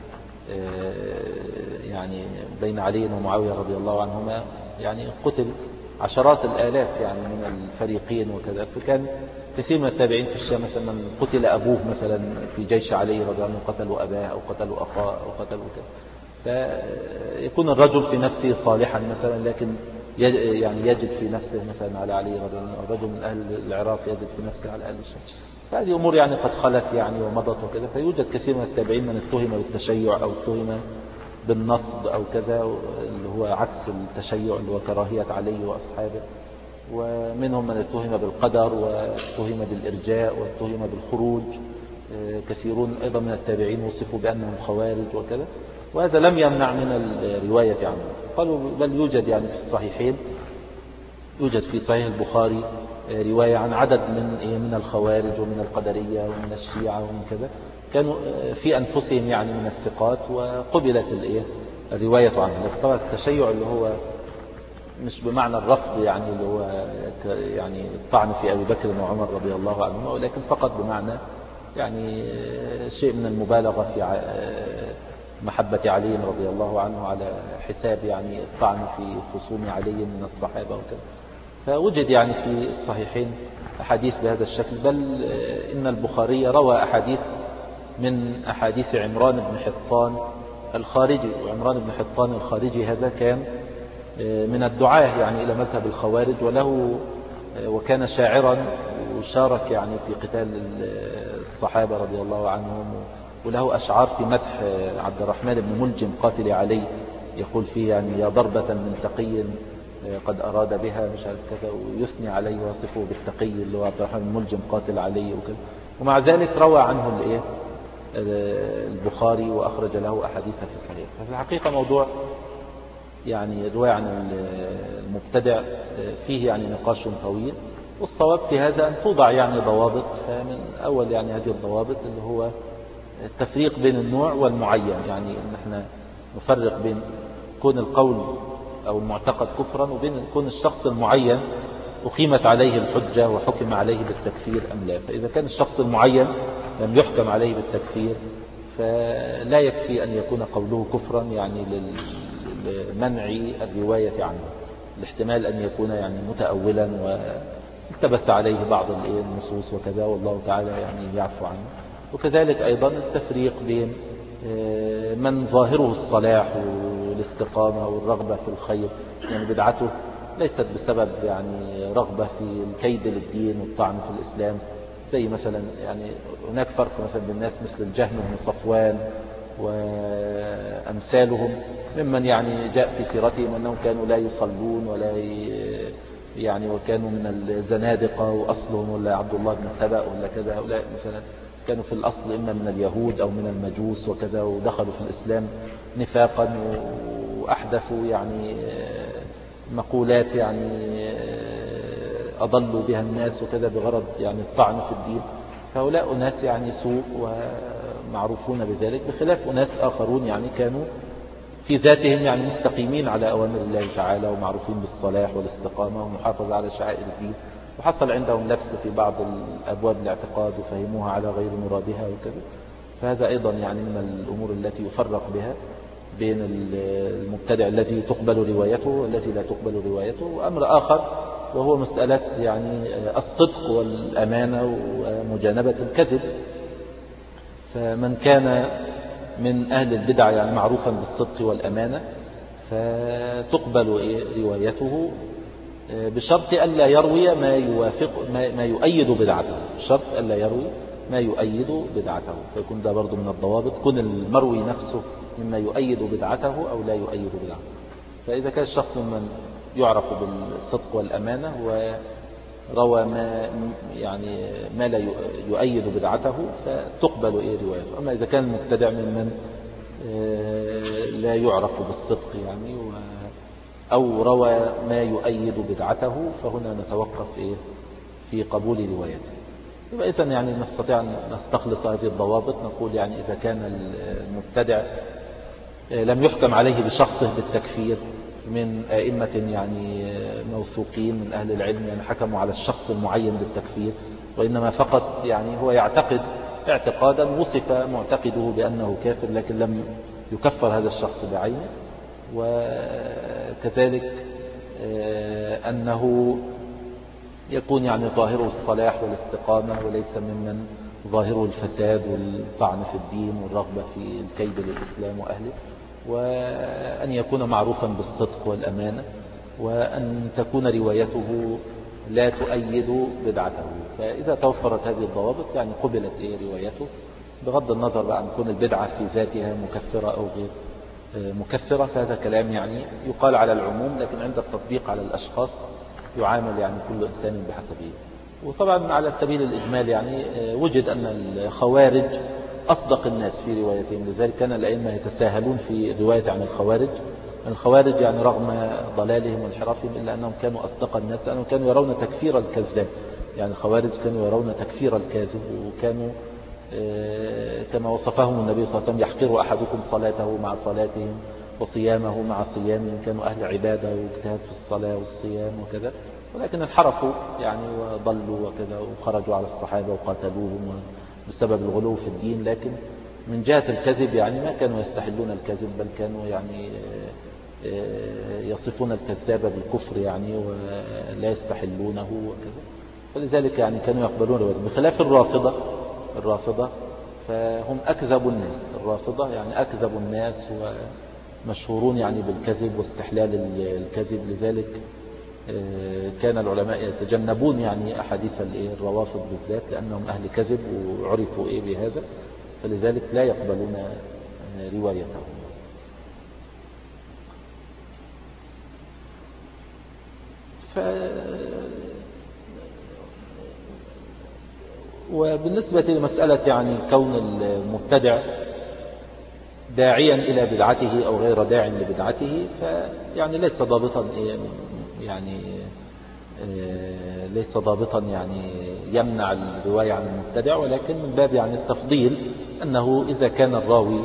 يعني بين علي ومعاوية رضي الله عنهما، يعني قتل عشرات الآلاف يعني من الفريقين وكذا. فكان كثير من التابعين في الشام مثلا من قتل أبوه مثلا في جيش علي رضي الله عنه، قتلوا أباه أو قتلوا أخاه أو قتلوا كذا. فيكون الرجل في نفسه صالحا مثلا، لكن يعني يجد في نفسه مثلا على علي رضي الله عنه، الرجل من أهل العراق يجد في نفسه على أهل الشام. فهذه أمور يعني قد خلت يعني ومضت وكذا. فيوجد كثير من التابعين من اتهم بالتشيع أو اتهم بالنصب أو كذا، اللي هو عكس التشيع اللي هو كراهية علي وأصحابه. ومنهم من اتهم بالقدر واتهم بالإرجاء واتهم بالخروج. كثيرون أيضا من التابعين وصفوا بأنهم خوارج وكذا، وهذا لم يمنع من الرواية عنه. قالوا بل يوجد يعني في الصحيحين، يوجد في صحيح البخاري رواية عن عدد من من الخوارج ومن القدرية ومن الشيعة ومن كذا، كانوا في أنفسهم يعني من الثقات وقبلت الرواية عنه. لكن طبعا التشيع اللي هو مش بمعنى الرفض يعني اللي هو يعني الطعن في أبي بكر وعمر رضي الله عنهما، ولكن فقط بمعنى يعني شيء من المبالغة في محبة علي رضي الله عنه على حساب يعني الطعن في خصوم علي من الصحابة وكذا. فوجد يعني في الصحيحين أحاديث بهذا الشكل، بل إن البخاري روى أحاديث من أحاديث عمران بن حطان الخارجي. وعمران بن حطان الخارجي هذا كان من الدعاة يعني إلى مذهب الخوارج، وله وكان شاعرا وشارك يعني في قتال الصحابة رضي الله عنهم، وله أشعار في مدح عبد الرحمن بن ملجم قاتل علي، يقول فيه يعني يا ضربة من تقي قد أراد بها مش عارف كذا، ويثني عليه ويصفه بالتقي اللي هو عبد الرحمن بن ملجم قاتل علي وكذا. ومع ذلك روى عنه الايه البخاري وأخرج له أحاديث في الصحيح. ففي الحقيقة موضوع يعني الرواية عن المبتدع فيه يعني نقاش طويل، والصواب في هذا أن توضع يعني ضوابط. فمن أول يعني هذه الضوابط اللي هو التفريق بين النوع والمعين، يعني ان احنا نفرق بين كون القول أو المعتقد كفرا وبين كون الشخص المعين أقيمت عليه الحجة وحكم عليه بالتكفير أم لا. فإذا كان الشخص المعين لم يحكم عليه بالتكفير فلا يكفي أن يكون قوله كفرا يعني لمنع الرواية عنه، الاحتمال أن يكون يعني متأولا والتبس عليه بعض النصوص وكذا، والله تعالى يعني يعفو عنه. وكذلك أيضا التفريق بين من ظاهره الصلاح والاستقامة والرغبة في الخير، يعني بدعته ليست بسبب يعني رغبة في الكيد للدين والطعن في الإسلام، زي مثلا يعني هناك فرق مثلا بين الناس مثل الجهم بن صفوان وأمثالهم ممن يعني جاء في سيرتهم أنهم كانوا لا يصلون ولا يعني وكانوا من الزنادقة وأصلهم ولا عبد الله بن سبأ ولا كذا، هؤلاء مثلا كانوا في الأصل إما من اليهود أو من المجوس وكذا، ودخلوا في الإسلام نفاقا وأحدثوا يعني مقولات يعني أضلوا بها الناس وكذا بغرض يعني الطعن في الدين. فهؤلاء أناس يعني سوء ومعروفون بذلك، بخلاف أناس آخرون يعني كانوا في ذاتهم يعني مستقيمين على أوامر الله تعالى ومعروفين بالصلاح والاستقامة ومحافظة على شعائر الدين، وحصل عندهم لبس في بعض الأبواب الاعتقاد وفهموها على غير مرادها وكذا. فهذا أيضا يعني من الأمور التي يفرق بها بين المبتدع الذي تقبل روايته والذي لا تقبل روايته. وأمر آخر وهو مسألة يعني الصدق والأمانة ومجانبة الكذب. فمن كان من أهل البدع يعني معروفا بالصدق والأمانة فتقبل روايته بشرط ألا يروي ما يوافق ما يؤيد بدعته، بشرط ألا يروي ما يؤيد بدعته. فيكون ده برضو من الضوابط، كون المروي نفسه مما يؤيد بدعته أو لا يؤيد بدعته. فإذا كان الشخص من يعرف بالصدق والأمانة وروى ما يعني ما لا يؤيد بدعته فتقبل إيه روايته. أما إذا كان مبتدع ممن لا يعرف بالصدق يعني أو روى ما يؤيد بدعته فهنا نتوقف إيه في قبول روايته. يبقى إذن يعني نستطيع أن نستخلص هذه الضوابط، نقول يعني إذا كان المبتدع لم يحكم عليه بشخصه بالتكفير من أئمة يعني موثوقين من أهل العلم يعني حكموا على الشخص المعين بالتكفير، وإنما فقط يعني هو يعتقد اعتقادا وصف معتقده بأنه كافر لكن لم يكفر هذا الشخص بعينه. وكذلك أنه يكون يعني ظاهره الصلاح والاستقامة وليس ممن ظاهره الفساد والطعن في الدين والرغبة في الكيد للإسلام وأهله. وأن يكون معروفا بالصدق والأمانة، وأن تكون روايته لا تؤيد بدعته. فإذا توفرت هذه الضوابط يعني قبلت إيه روايته، بغض النظر بقى عن كون البدعة في ذاتها مكفرة أو غير مكفرة. فهذا كلام يعني يقال على العموم، لكن عند التطبيق على الأشخاص يعامل يعني كل إنسان بحسبه. وطبعا على سبيل الإجمال يعني وجد أن الخوارج أصدق الناس في روايتهم، لذلك كان الأئمة يتساهلون في الرواية عن الخوارج. الخوارج يعني رغم ضلالهم وانحرافهم إلا أنهم كانوا أصدق الناس، لأنهم كانوا يرون تكفير الكذاب. يعني الخوارج كانوا يرون تكفير الكاذب، وكانوا كما وصفهم النبي صلى الله عليه وسلم يحقر أحدكم صلاته مع صلاتهم وصيامه مع صيامهم. كانوا أهل عبادة واجتهاد في الصلاة والصيام وكذا، ولكن انحرفوا يعني وضلوا وكذا وخرجوا على الصحابة وقاتلوهم بسبب الغلو في الدين. لكن من جهة الكذب يعني ما كانوا يستحلون الكذب، بل كانوا يعني يصفون الكذاب بالكفر يعني ولا يستحلونه وكذا. فلذلك يعني كانوا يقبلون روايته، بخلاف الرافضة. الرافضة فهم أكذب الناس، الرافضة يعني أكذب الناس ومشهورون يعني بالكذب واستحلال الكذب. لذلك كان العلماء يتجنبون يعني أحاديث الروافض بالذات لأنهم أهل كذب وعرفوا إيه بهذا، فلذلك لا يقبلون روايتهم. ف وبالنسبة لمسألة يعني كون المبتدع داعيا إلى بدعته أو غير داع لبدعته، فيعني ليس ضابطا يعني ليس ضابطا يعني يمنع الرواية عن المبتدع، ولكن من باب يعني التفضيل أنه إذا كان الراوي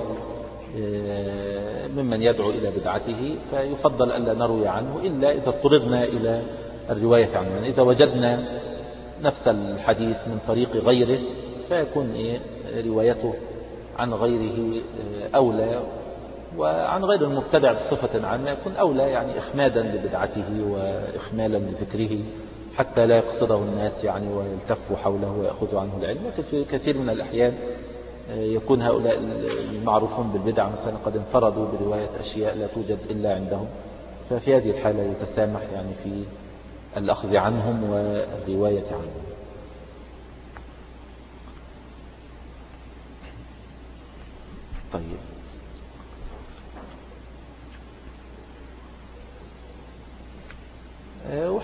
ممن يدعو إلى بدعته فيفضل ألا نروي عنه إلا إذا اضطررنا إلى الرواية عنه. يعني إذا وجدنا نفس الحديث من طريق غيره فيكون إيه روايته عن غيره أولى، وعن غير المبتدع بصفة عامة يكون أولى يعني إخمادا لبدعته وإخمالا لذكره حتى لا يقصده الناس يعني ويلتفوا حوله ويأخذوا عنه العلم. لكن في كثير من الأحيان يكون هؤلاء المعروفون بالبدع مثلا قد انفردوا برواية أشياء لا توجد إلا عندهم، ففي هذه الحالة يتسامح يعني في الأخذ عنهم والرواية عنهم. طيب،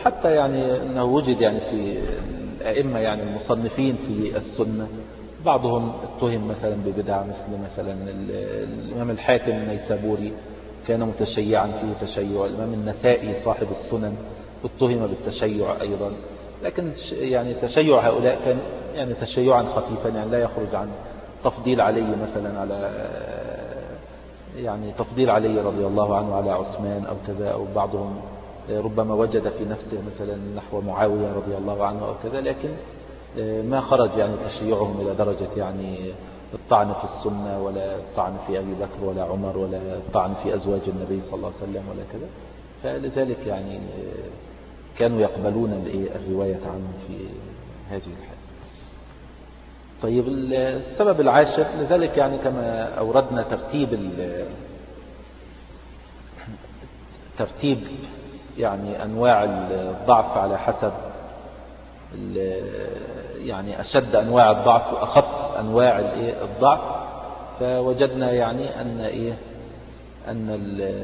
وحتى يعني أنه وجد يعني في الأئمة يعني المصنفين في السنة بعضهم اتهم مثلا ببدعة، مثل مثلا الإمام الحاكم النيسابوري كان متشيعا فيه تشيع، الإمام النسائي صاحب السنن اتهم بالتشيع أيضا، لكن يعني تشيع هؤلاء كان يعني تشيعا خفيفا، يعني لا يخرج عن تفضيل علي مثلا على يعني تفضيل علي رضي الله عنه على عثمان أو كذا، أو بعضهم ربما وجد في نفسه مثلا نحو معاوية رضي الله عنه أو كذا، لكن ما خرج يعني تشيعهم إلى درجة يعني الطعن في السنة، ولا الطعن في أبي بكر ولا عمر، ولا الطعن في أزواج النبي صلى الله عليه وسلم ولا كذا. فلذلك يعني كانوا يقبلون الرواية عنه في هذه الحالة. طيب السبب العاشر لذلك يعني كما أوردنا ترتيب ترتيب يعني أنواع الضعف على حسب يعني أشد أنواع الضعف وأخف أنواع الضعف، فوجدنا يعني أن إيه أن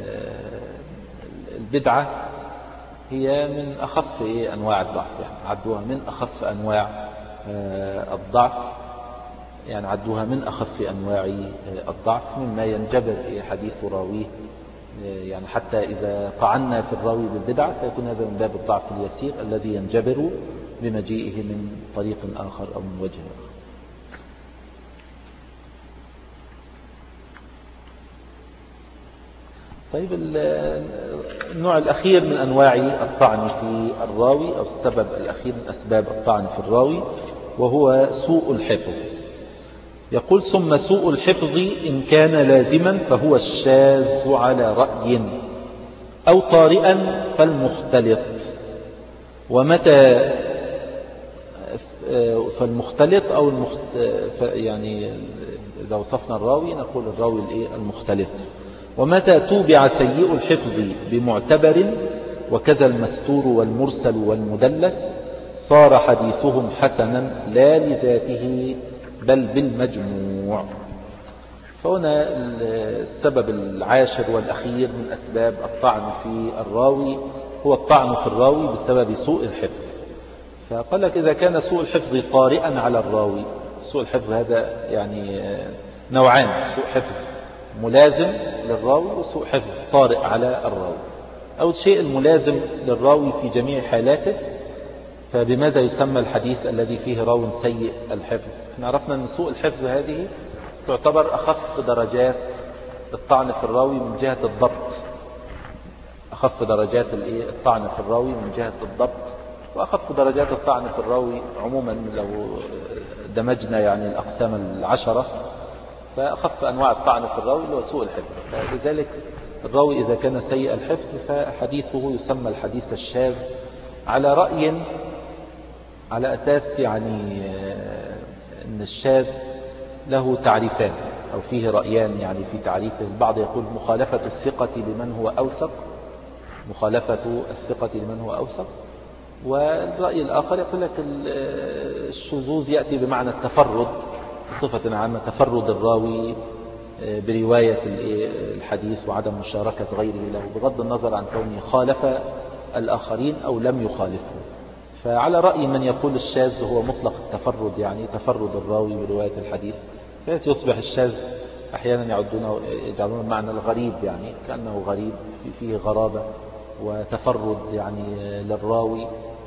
البدعة هي من أخف إيه أنواع الضعف، يعني عدوها من أخف أنواع الضعف، يعني عدوها من أخف أنواع الضعف مما ينجبر إيه حديث راويه، يعني حتى إذا طعنا في الراوي بالبدعة فيكون هذا من باب الضعف اليسير الذي ينجبر بمجيئه من طريق آخر أو من وجه آخر. طيب النوع الأخير من أنواع الطعن في الراوي، أو السبب الأخير من أسباب الطعن في الراوي، وهو سوء الحفظ. يقول ثم سوء الحفظ إن كان لازما فهو الشاذ على رأي، أو طارئا فالمختلط. ومتى فالمختلط أو المخت... يعني إذا وصفنا الراوي نقول الراوي المختلط. ومتى توبع سيء الحفظ بمعتبر وكذا المستور والمرسل والمدلس صار حديثهم حسنا لا لذاته بل بالمجموع. فهنا السبب العاشر والأخير من أسباب الطعن في الراوي هو الطعن في الراوي بسبب سوء الحفظ. فقال لك إذا كان سوء الحفظ طارئا على الراوي، سوء الحفظ هذا يعني نوعان: سوء حفظ ملازم للراوي وسوء حفظ طارئ على الراوي. أول شيء الملازم للراوي في جميع حالاته، فبماذا يسمى الحديث الذي فيه راو سيء الحفظ؟ احنا عرفنا أن سوء الحفظ هذه تعتبر أخف درجات الطعن في الراوي من جهة الضبط، أخف درجات الطعن في الراوي من جهة الضبط، وأخف درجات الطعن في الراوي عموما لو دمجنا يعني الأقسام العشرة، فأخف أنواع الطعن في الراوي هو سوء الحفظ. فلذلك الراوي إذا كان سيء الحفظ فحديثه يسمى الحديث الشاذ على رأي، على أساس يعني أن الشاذ له تعريفان أو فيه رأيان يعني في تعريفه. البعض يقول مخالفة الثقة لمن هو أوثق، مخالفة الثقة لمن هو أوثق. والرأي الآخر يقول لك الشذوذ يأتي بمعنى التفرد بصفة عامة، تفرد الراوي برواية الحديث وعدم مشاركة غيره له بغض النظر عن كونه خالف الآخرين أو لم يخالفه. فعلى رأي من يقول الشاذ هو مطلق التفرد، يعني تفرد الراوي برواية الحديث، فيصبح الشاذ أحيانا يعدونه يجعلون المعنى الغريب، يعني كأنه غريب فيه غرابة وتفرد يعني للراوي.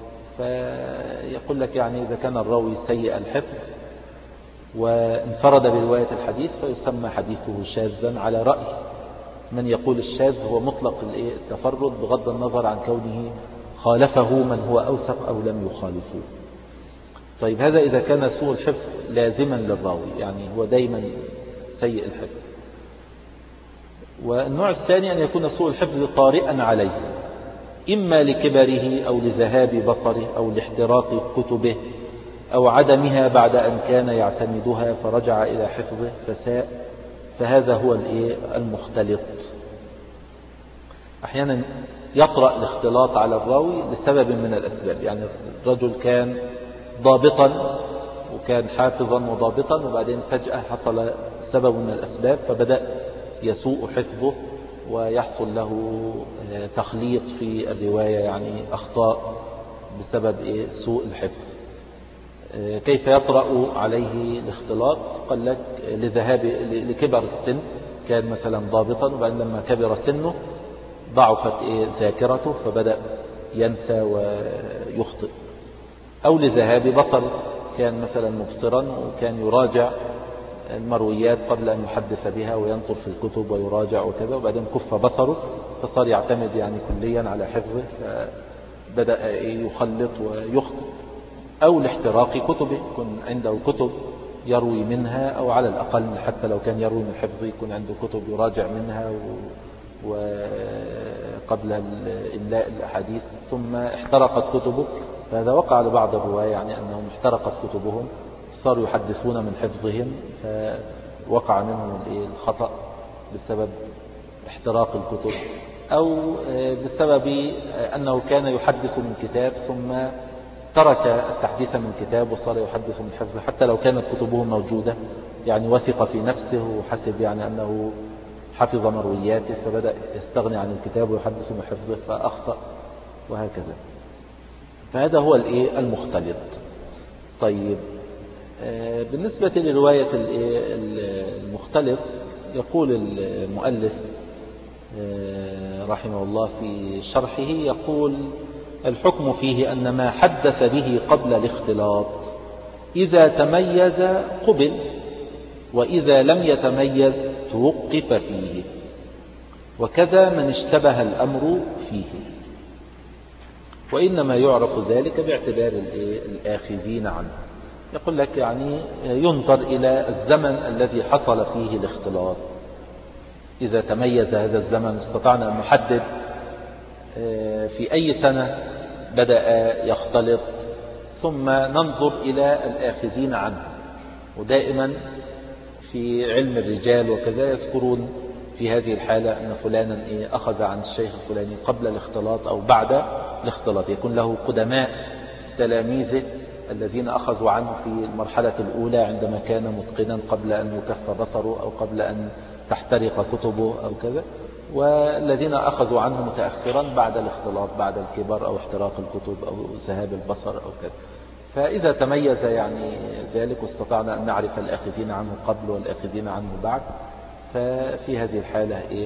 فيقول لك يعني إذا كان الراوي سيء الحفظ وانفرد برواية الحديث فيسمى حديثه شاذا على رأي من يقول الشاذ هو مطلق التفرد بغض النظر عن كونه خالفه من هو أوثق أو لم يخالفه. طيب هذا إذا كان سوء الحفظ لازما للراوي، يعني هو دايما سيء الحفظ. والنوع الثاني أن يكون سوء الحفظ طارئا عليه، إما لكبره أو لذهاب بصره أو لاحتراق كتبه أو عدمها بعد أن كان يعتمدها فرجع إلى حفظه فساء، فهذا هو المختلط. أحيانا يطرأ الاختلاط على الراوي لسبب من الأسباب، يعني الرجل كان ضابطا وكان حافظا وضابطا، وبعدين فجأة حصل سبب من الأسباب فبدأ يسوء حفظه ويحصل له تخليط في الرواية، يعني أخطاء بسبب سوء الحفظ. كيف يطرأ عليه الاختلاط؟ قال لك لذهاب لكبر السن، كان مثلا ضابطا وبعدين لما كبر سنه ضعفت ذاكرته فبدأ ينسى ويخطئ، أو لذهاب بصر، كان مثلا مبصرا وكان يراجع المرويات قبل أن يحدث بها وينظر في الكتب ويراجع وكذا، وبعدين كف بصره فصار يعتمد يعني كليا على حفظه فبدأ يخلط ويخطئ، أو لاحتراق كتبه، يكون عنده كتب يروي منها، أو على الأقل حتى لو كان يروي من حفظه يكون عنده كتب يراجع منها وقبل إملاء الأحاديث ثم احترقت كتبه. فهذا وقع لبعض الرواية يعني أنهم احترقت كتبهم، صاروا يحدثون من حفظهم فوقع منهم الخطأ بسبب احتراق الكتب، أو بسبب أنه كان يحدث من كتاب ثم ترك التحديث من كتاب وصار يحدث من حفظه، حتى لو كانت كتبه موجودة، يعني وثق في نفسه وحسب يعني أنه حفظ مروياته فبدأ يستغني عن الكتاب ويحدث من حفظه فأخطأ، وهكذا. فهذا هو المختلط. طيب، بالنسبة لرواية المختلط يقول المؤلف رحمه الله في شرحه، يقول: الحكم فيه أن ما حدث به قبل الاختلاط إذا تميز قبل، وإذا لم يتميز توقف فيه، وكذا من اشتبه الأمر فيه، وإنما يعرف ذلك باعتبار الآخذين عنه. يقول لك يعني ينظر إلى الزمن الذي حصل فيه الاختلاط، إذا تميز هذا الزمن استطعنا أن نحدد في أي سنة بدأ يختلط، ثم ننظر إلى الآخذين عنه. ودائما في علم الرجال وكذا يذكرون في هذه الحالة أن فلانا أخذ عن الشيخ الفلاني قبل الاختلاط أو بعد الاختلاط، يكون له قدماء تلاميذه الذين أخذوا عنه في المرحلة الأولى عندما كان متقنا قبل أن يكف بصره أو قبل أن تحترق كتبه أو كذا، والذين أخذوا عنه متأخرا بعد الاختلاط، بعد الكبر أو احتراق الكتب أو ذهاب البصر أو كذا. فإذا تميز يعني ذلك واستطعنا أن نعرف الآخذين عنه قبل والآخذين عنه بعد، ففي هذه الحالة إيه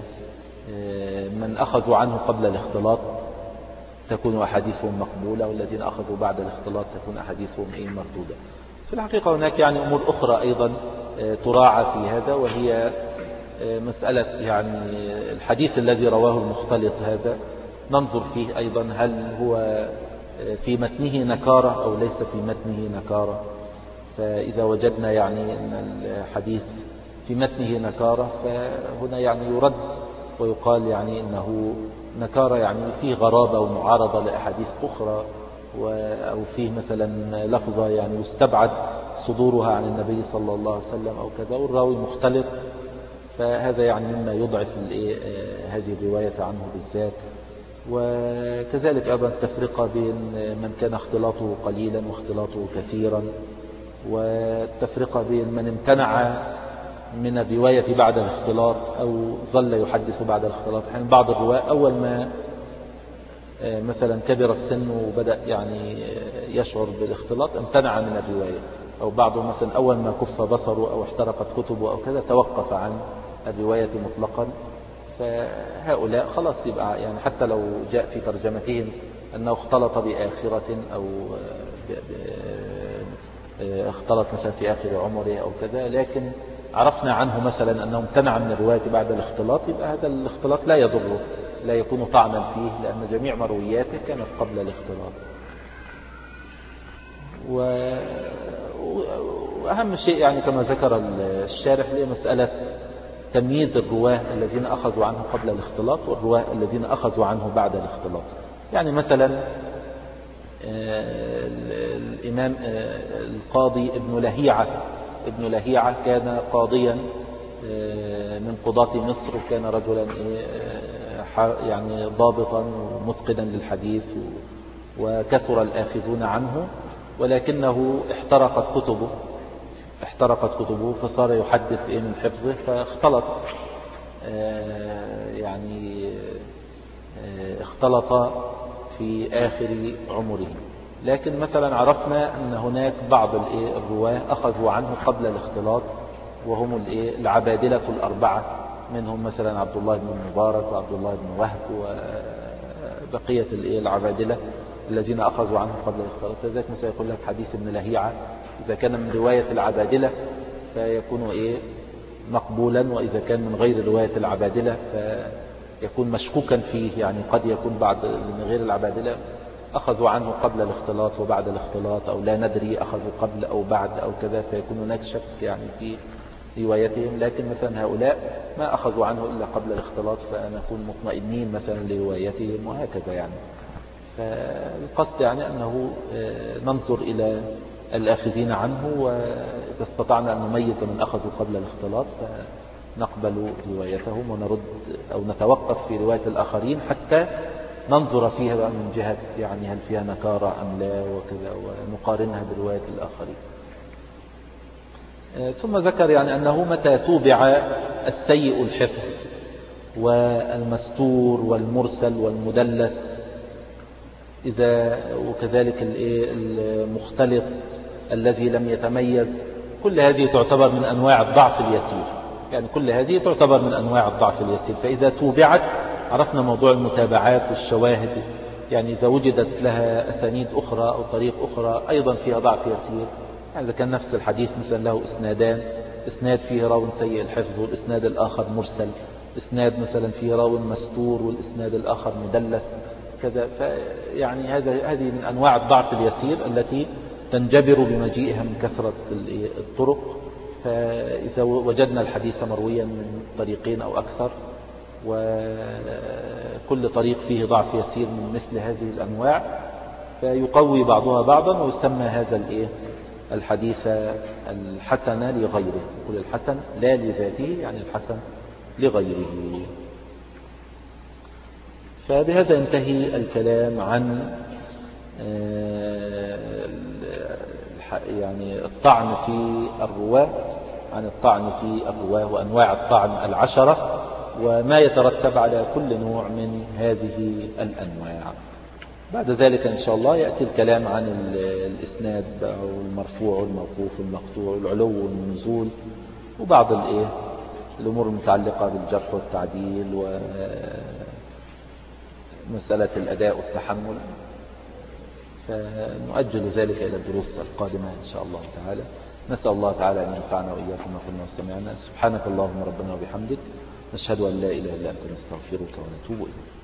من أخذوا عنه قبل الاختلاط تكون أحاديثهم مقبولة، والذين أخذوا بعد الاختلاط تكون أحاديثهم إيه مردودة. في الحقيقة هناك يعني أمور أخرى أيضا تراعى في هذا، وهي مسألة يعني الحديث الذي رواه المختلط هذا ننظر فيه أيضا هل هو في متنه نكارة أو ليس في متنه نكارة. فإذا وجدنا يعني أن الحديث في متنه نكارة فهنا يعني يرد ويقال يعني إنه نكارة، يعني فيه غرابة ومعارضة لأحاديث أخرى، أو فيه مثلا لفظة يعني يستبعد صدورها عن النبي صلى الله عليه وسلم أو كذا، والراوي مختلط، فهذا يعني مما يضعف هذه الرواية عنه بالذات. وكذلك أيضا التفرقة بين من كان اختلاطه قليلا واختلاطه كثيرا، والتفرقة بين من امتنع من الرواية بعد الاختلاط أو ظل يحدث بعد الاختلاط. يعني بعض الرواة أول ما مثلا كبرت سنه وبدأ يعني يشعر بالاختلاط امتنع من الرواية، أو بعضه مثلا أول ما كف بصره أو احترقت كتبه أو كذا توقف عن الرواية مطلقا. فهؤلاء خلاص يبقى يعني حتى لو جاء في ترجمتهم أنه اختلط بآخرة أو اختلط مثلا في آخر عمره أو كذا، لكن عرفنا عنه مثلا أنه امتنع من الرواية بعد الاختلاط، يبقى هذا الاختلاط لا يضره، لا يكون طعنا فيه، لأن جميع مروياته كانت قبل الاختلاط. وأهم شيء يعني كما ذكر الشارح هي مسألة تمييز الرواه الذين أخذوا عنه قبل الاختلاط والرواه الذين أخذوا عنه بعد الاختلاط. يعني مثلا الإمام القاضي ابن لهيعة ابن لهيعة كان قاضيا من قضاة مصر، وكان رجلا يعني ضابطا ومتقنا للحديث، وكثر الآخذون عنه، ولكنه احترقت كتبه احترقت كتبه فصار يحدث من حفظه فاختلط. يعني اختلط في آخر عمره. لكن مثلا عرفنا أن هناك بعض الرواه أخذوا عنه قبل الاختلاط، وهم العبادلة الأربعة، منهم مثلا عبد الله بن المبارك وعبد الله بن وهب وبقية العبادلة الذين أخذوا عنه قبل الاختلاط. لذلك مثلا يقول لك حديث ابن لهيعة إذا كان من رواية العبادلة فيكون إيه مقبولا، وإذا كان من غير رواية العبادلة فيكون مشكوكا فيه، يعني قد يكون بعض من غير العبادلة أخذوا عنه قبل الاختلاط وبعد الاختلاط، أو لا ندري أخذوا قبل أو بعد أو كذا، فيكون هناك شك يعني في روايتهم. لكن مثلا هؤلاء ما أخذوا عنه إلا قبل الاختلاط، فنكون مطمئنين مثلا لروايتهم وهكذا. يعني فالقصد يعني أنه ننظر إلى الآخذين عنه، وإذا استطعنا أن نميز من أخذوا قبل الاختلاط فنقبل روايتهم ونرد أو نتوقف في رواية الآخرين حتى ننظر فيها من جهة يعني هل فيها نكارة أم لا وكذا، ونقارنها برواية الآخرين. ثم ذكر يعني أنه متى توبع السيء الحفظ والمستور والمرسل والمدلس، إذا وكذلك المختلط الذي لم يتميز، كل هذه تعتبر من أنواع الضعف اليسير، يعني كل هذه تعتبر من أنواع الضعف اليسير. فإذا توبعت عرفنا موضوع المتابعات والشواهد، يعني إذا وجدت لها أسانيد أخرى أو طريق أخرى أيضا فيها ضعف يسير، يعني إذا كان نفس الحديث مثلا له إسنادان، إسناد فيه راو سيء الحفظ والإسناد الآخر مرسل، إسناد مثلا فيه راو مستور والإسناد الآخر مدلس كذا، فيعني هذا هذه من أنواع الضعف اليسير التي تنجبر بمجيئها من كثرة الطرق. فإذا وجدنا الحديث مرويا من طريقين أو أكثر، وكل طريق فيه ضعف يسير من مثل هذه الأنواع، فيقوي بعضها بعضا، ويسمى هذا الحديث الحسن لغيره. يقول الحسن لا لذاته، يعني الحسن لغيره. فبهذا ينتهي الكلام عن يعني الطعن في الرواة، عن الطعن في الرواة وأنواع الطعن العشرة وما يترتب على كل نوع من هذه الأنواع. بعد ذلك إن شاء الله يأتي الكلام عن الإسناد أو المرفوع والموقوف والمقطوع والعلو والنزول، وبعض الأمور المتعلقة بالجرح والتعديل ومسألة الأداء والتحمل. فنؤجل ذلك إلى الدروس القادمة إن شاء الله تعالى. نسأل الله تعالى أن ينفعنا وإياكم ما قلنا وسمعنا. سبحانك اللهم ربنا وبحمدك، نشهد أن لا إله إلا أنت، نستغفرك ونتوب إليك.